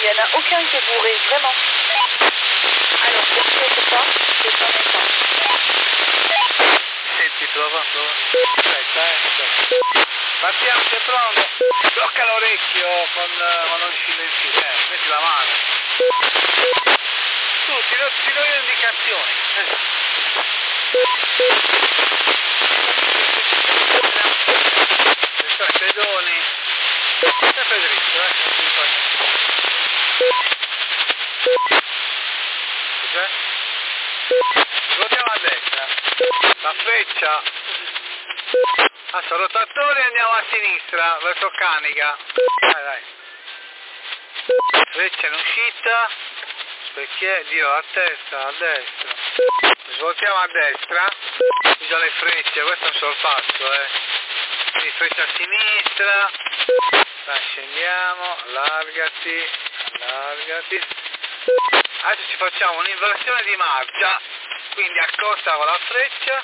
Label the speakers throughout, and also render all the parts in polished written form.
Speaker 1: n'y en a aucun qui est bourré, vraiment. Alors, c'est pas, c'est pas maintenant.
Speaker 2: Senti, prova. Aspetta. Partiamo, sei pronto? Blocca l'orecchio quando non silenzi, metti la mano. Tu, ti do io indicazioni. Pedoni. Sempre dritto, non ti fa niente. Cos'è? Ruotiamo a destra. La freccia. Adesso rotatore, andiamo a sinistra, verso Canica. Dai. Freccia in uscita. Specchiere, giro a testa, a destra. Svoltiamo a destra. Usa le frecce, questo è un sorpasso, Quindi freccia a sinistra. Dai, scendiamo, allargati. Adesso ci facciamo un'inversione di marcia. Quindi accosta con la freccia.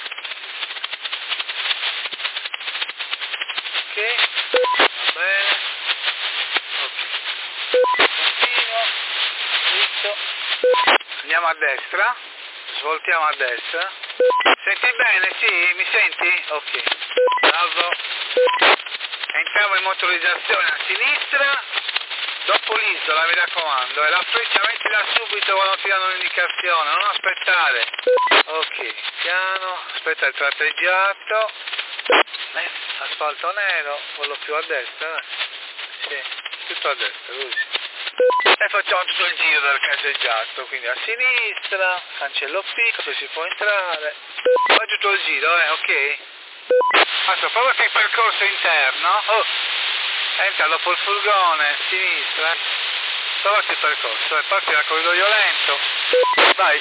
Speaker 2: Ok, va bene. Ok. Continuo. Dritto. Andiamo a destra. Svoltiamo a destra. Senti bene? Sì? Mi senti? Ok. Bravo. Entriamo in motorizzazione a sinistra. Dopo l'isola, mi raccomando. E la freccia mettila subito quando ti danno l'indicazione. Non aspettare. Ok. Piano. Aspetta il tratteggiato. Asfalto nero. Quello più a destra. Sì. Tutto a destra. Così. E facciamo tutto il giro del caseggiato, quindi a sinistra, cancello piccolo, si può entrare, fai tutto il giro, ok? Adesso provate il percorso interno, entra dopo il furgone, a sinistra, provate il percorso, parti dal corridoio lento, vai,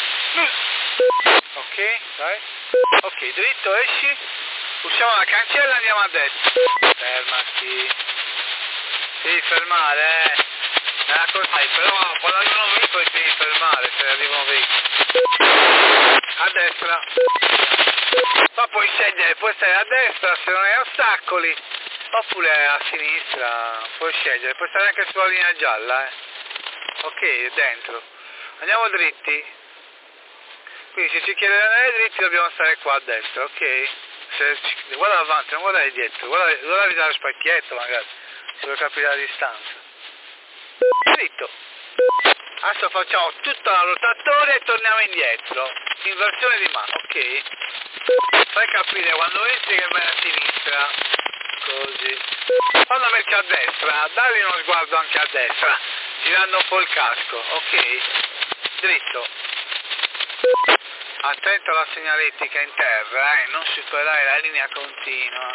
Speaker 2: ok, vai, ok, dritto, esci, usciamo la cancella e andiamo a destra, fermati, devi fermare, però quando arrivano un veicolo ti devi fermare se arrivano veicoli. A destra. Ma puoi scegliere, puoi stare a destra se non hai ostacoli, oppure a sinistra, puoi scegliere, puoi stare anche sulla linea gialla, Ok, dentro. Andiamo dritti. Quindi se ci chiede di andare dritti dobbiamo stare qua a destra, ok? Guarda avanti, non guardare dietro, guardavi dallo specchietto magari, se vuoi capire la distanza. Dritto. Adesso facciamo tutta la rotatoria e torniamo indietro. Inversione di mano, ok? Fai capire quando entri che vai a sinistra. Così. Quando metti a destra, dagli uno sguardo anche a destra. Girando un po' il casco, ok? Dritto. Attento alla segnaletica in terra, non superare la linea continua.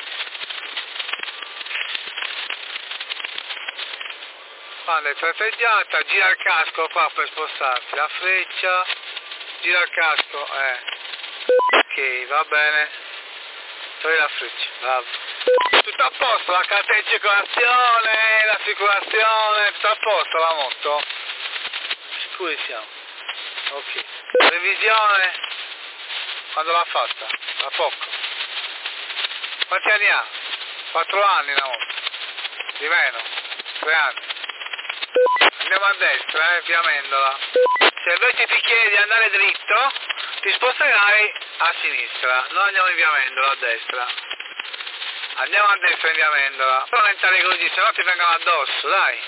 Speaker 2: Quando è tratteggiata, gira il casco qua per spostarsi, la freccia, gira il casco, ok, va bene, togli la freccia, bravo. Tutto a posto, la cartecicolazione, l'assicurazione, tutto a posto la moto? Sicuri siamo, ok. Revisione, quando l'ha fatta? Da poco. Quanti anni ha? 4 anni la moto, di meno, 3 anni. Andiamo a destra, via Mendola. Se invece ti chiedi di andare dritto, ti sposterai a sinistra. Noi andiamo in via Mendola, a destra. Andiamo a destra in via Mendola. Non entrare così, se no ti vengono addosso, dai.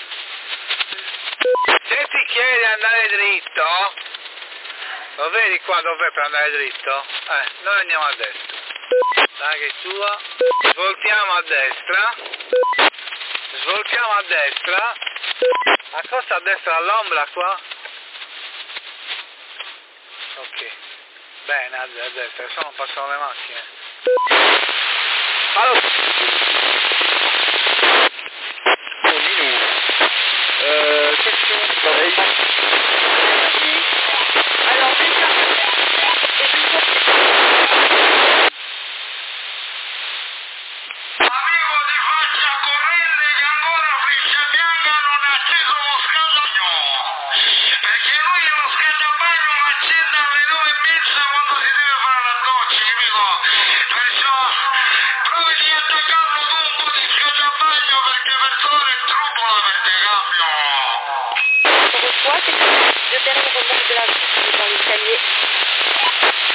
Speaker 2: Se ti chiedi di andare dritto, lo vedi qua dov'è per andare dritto? Noi andiamo a destra. Dai che è tua. Svoltiamo a destra. Svoltiamo a destra. Accosta a destra all'ombra qua. Ok. Bene, a destra, adesso non passano le macchine. Allora. Question pareil.
Speaker 1: Alors déjà,
Speaker 3: Amico di faccia corrente che ancora Freccia Bianca non ha acceso lo scaldabagno, perché lui lo scaldabagno lo accende alle 9:30 quando si deve fare la doccia, amico, perciò provi di attaccarlo tu un po' di scaldabagno perché per favore è truppola per te cambio.
Speaker 1: toi, c'est que le dernier remorque de la dans l'escalier.